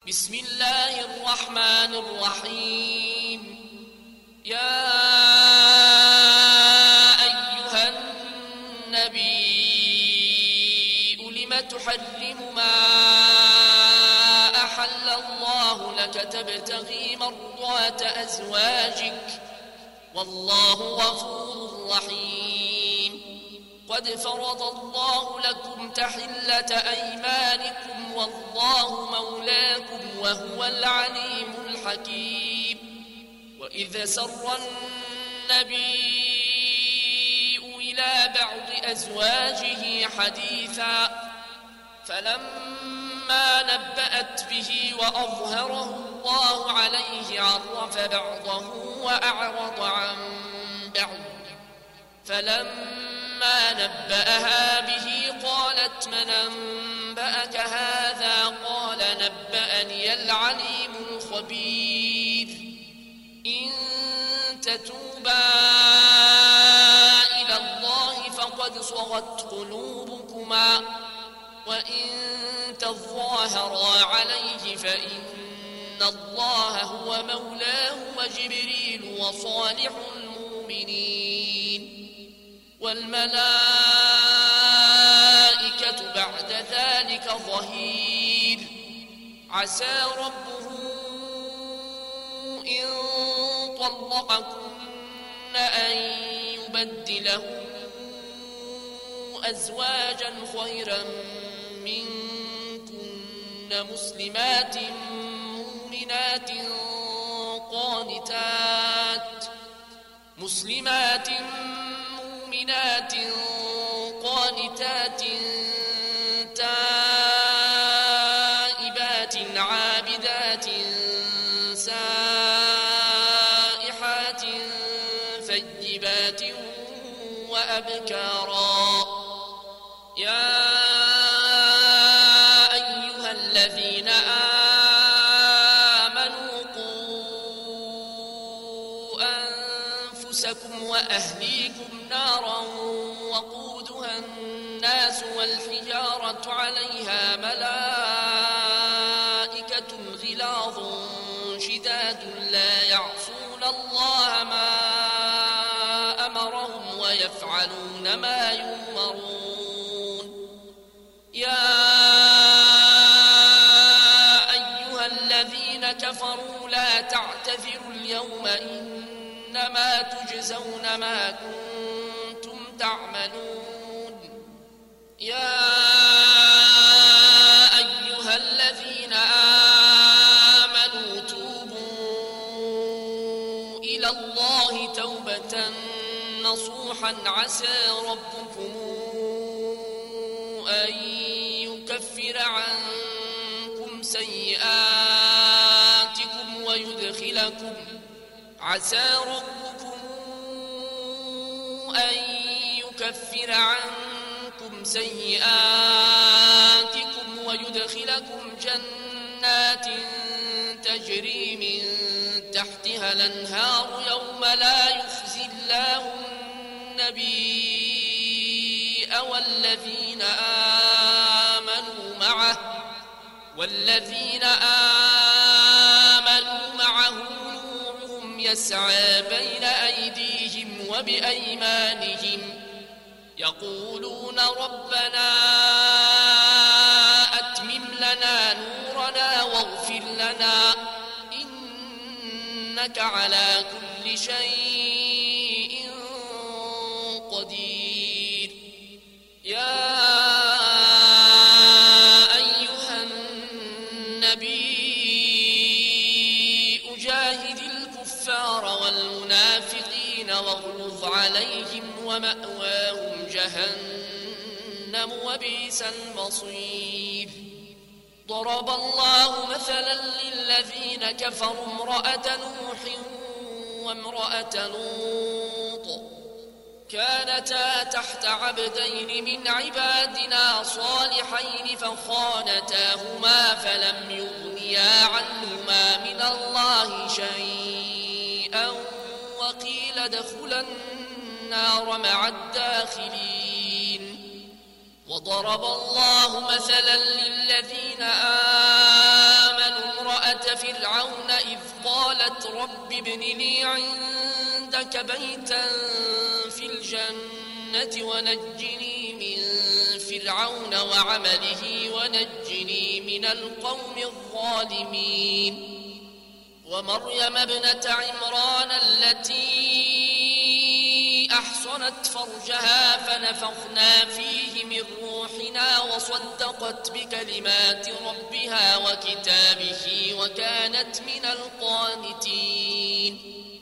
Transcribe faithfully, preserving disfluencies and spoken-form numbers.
بسم الله الرحمن الرحيم. يا أيها النبي لم تحرم ما أحل الله لك تبتغي مرضات أزواجك والله غفور رحيم. قد فرض الله لكم تحلة أيمانكم والله مولاكم وهو العليم الحكيم. وإذا سر النبي إلى بعض أزواجه حديثا فلما نبأت به وأظهره الله عليه عرف بعضه وأعرض عن بعض فلما نبأها به قالت من أنبأك هذا قال نبأني العليم الخبير. إن تتوبا إلى الله فقد صغت قلوبكما وإن تظاهرا عليه فإن الله هو مولاه وجبريل وصالح المؤمنين والملائكة بعد ذلك ظهير. عسى ربه إن طلقكن أن يبدله أزواجا خيرا منكن مسلمات مؤمنات قانتات مسلمات مؤمنات قانتات تائبات عابدات سائحات ثيبات وأبكارا. يا أيها الذين آمنوا قوا أنفسكم وأهليكم نارا وقودها الناس والحجارة عليها ملائكة غلاظ شداد لا يعصون الله ما أمرهم ويفعلون ما يؤمرون. يا أيها الذين كفروا لا تعتذروا اليوم إنما تجزون ما كنتم تعملون. يا أيها الذين آمنوا توبوا إلى الله توبة نصوحا عسى ربكم أن يكفر عنكم سيئاتكم ويدخلكم عسى ربكم أن يكفر عنكم سيئاتكم ويدخلكم جنات تجري من تحتها الأنهار يوم لا يخزي الله النبي والذين آمنوا معه والذين آمنوا معه نورهم يسعى بين أيديهم وبأيمانهم يقولون ربنا أتمم لنا نورنا واغفر لنا إنك على كل شيء قدير. يا أيها النبي أجاهد الكفار والمنافقين واغلظ عليهم ومأواهم جهنم وبئس المصير. ضرب الله مثلا للذين كفروا امرأة نوح وامرأة لوط كانتا تحت عبدين من عبادنا صالحين فخانتاهما فلم يغنيا عنهما من الله شيئا وقيل ادخلا النار مع الداخلين. وضرب الله مثلا للذين آمنوا وامرأة فرعون إذ قالت رب ابن لي عندك بيتا في الجنة ونجني من فرعون وعمله ونجني من القوم الظالمين ومريم ابنة عمران التي أحصنت فرجها فنفخنا فيه من روحنا وصدقت بكلمات ربها وكتابه وكانت من القانتين